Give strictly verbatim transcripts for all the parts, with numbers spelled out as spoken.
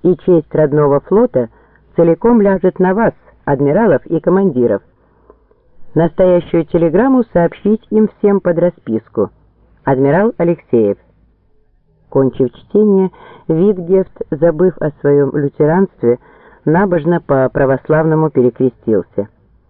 и честь родного флота целиком ляжет на вас, адмиралов и командиров. Настоящую телеграмму сообщить им всем под расписку. Адмирал Алексеев». Кончив чтение, Витгефт, забыв о своем лютеранстве, набожно по-православному перекрестился.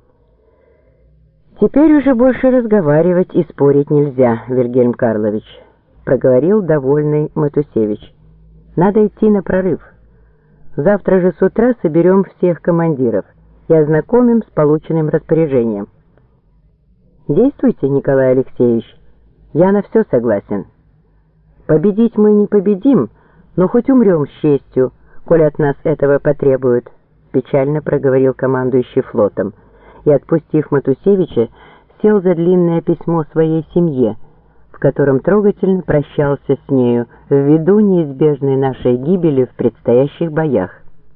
«Теперь уже больше разговаривать и спорить нельзя, Вильгельм Карлович», — проговорил довольный Матусевич. «Надо идти на прорыв. Завтра же с утра соберем всех командиров и ознакомим с полученным распоряжением». «Действуйте, Николай Алексеевич, я на все согласен. Победить мы не победим, но хоть умрем с честью, коль от нас этого потребуют», — печально проговорил командующий флотом, и, отпустив Матусевича, сел за длинное письмо своей семье, в котором трогательно прощался с нею ввиду неизбежной нашей гибели в предстоящих боях.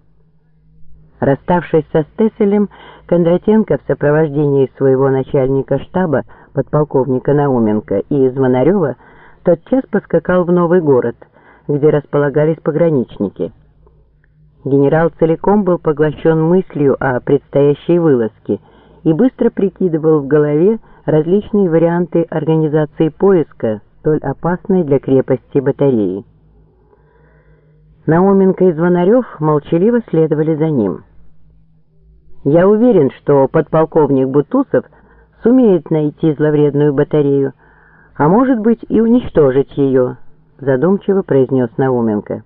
Расставшись со Стесселем, Кондратенко в сопровождении своего начальника штаба, подполковника Науменко, и Звонарева тотчас поскакал в новый город, где располагались пограничники. Генерал целиком был поглощен мыслью о предстоящей вылазке и быстро прикидывал в голове различные варианты организации поиска столь опасной для крепости батареи. Науменко и Звонарев молчаливо следовали за ним. «Я уверен, что подполковник Бутусов сумеет найти зловредную батарею, а может быть и уничтожить ее», — задумчиво произнес Науменко.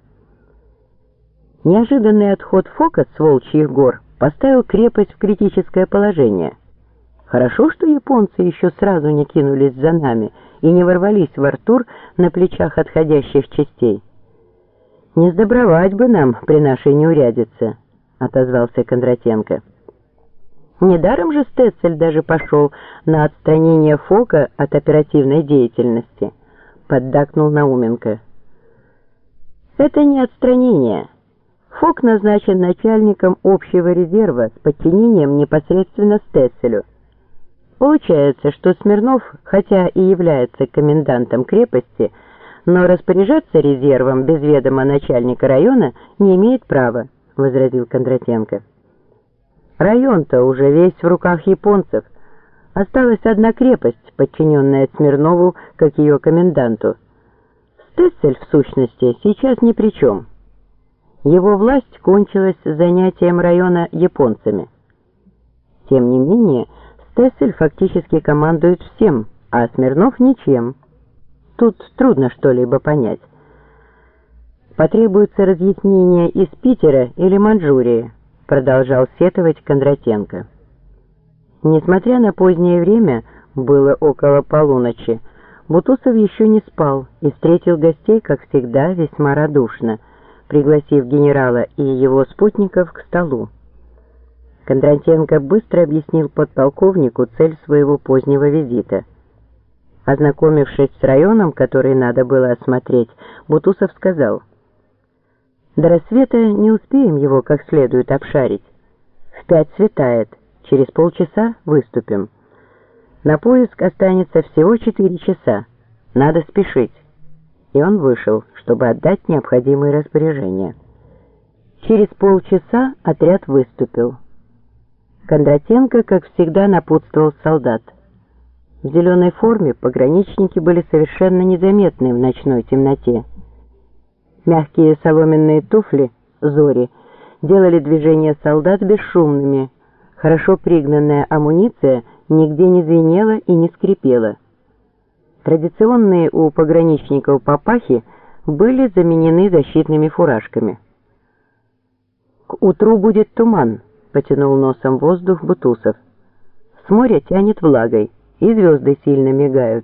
Неожиданный отход Фока с Волчьих гор поставил крепость в критическое положение. Хорошо, что японцы еще сразу не кинулись за нами и не ворвались в Артур на плечах отходящих частей. «Не сдобровать бы нам при нашей неурядице», — отозвался Кондратенко. «Недаром же Стецель даже пошел на отстранение Фока от оперативной деятельности», — поддакнул Науменко. «Это не отстранение. Фок назначен начальником общего резерва с подчинением непосредственно Стецелю. Получается, что Смирнов, хотя и является комендантом крепости, но распоряжаться резервом без ведома начальника района не имеет права», — возразил Кондратенко. «Район-то уже весь в руках японцев. Осталась одна крепость, подчиненная Смирнову как ее коменданту. Стецель, в сущности, сейчас ни при чем. Его власть кончилась занятием района японцами. Тем не менее, Стецель фактически командует всем, а Смирнов ничем. Тут трудно что-либо понять. Потребуется разъяснение из Питера или Манчжурии», — продолжал сетовать Кондратенко. Несмотря на позднее время, было около полуночи, Бутусов еще не спал и встретил гостей, как всегда, весьма радушно, пригласив генерала и его спутников к столу. Кондратенко быстро объяснил подполковнику цель своего позднего визита. Ознакомившись с районом, который надо было осмотреть, Бутусов сказал: «До рассвета не успеем его как следует обшарить. В пять светает, через полчаса выступим. На поиск останется всего четыре часа. Надо спешить». И он вышел, чтобы отдать необходимые распоряжения. Через полчаса отряд выступил. Кондратенко, как всегда, напутствовал солдат. В зеленой форме пограничники были совершенно незаметны в ночной темноте. Мягкие соломенные туфли «Зори» делали движения солдат бесшумными. Хорошо пригнанная амуниция нигде не звенела и не скрипела. Традиционные у пограничников папахи были заменены защитными фуражками. «К утру будет туман», — потянул носом воздух Бутусов. «С моря тянет влагой, и звезды сильно мигают.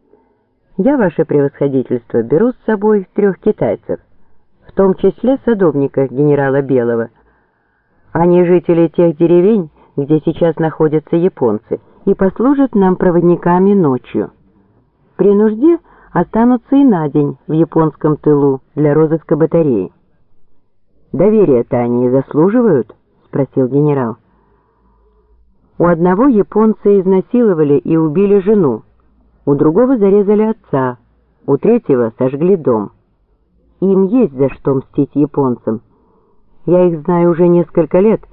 Я, ваше превосходительство, беру с собой трех китайцев, в том числе садовника генерала Белого. Они жители тех деревень, где сейчас находятся японцы, и послужат нам проводниками ночью. При нужде останутся и на день в японском тылу для розыска батареи». «Доверия-то они заслуживают?» — спросил генерал. «У одного японцы изнасиловали и убили жену, у другого зарезали отца, у третьего сожгли дом. Им есть за что мстить японцам. Я их знаю уже несколько лет,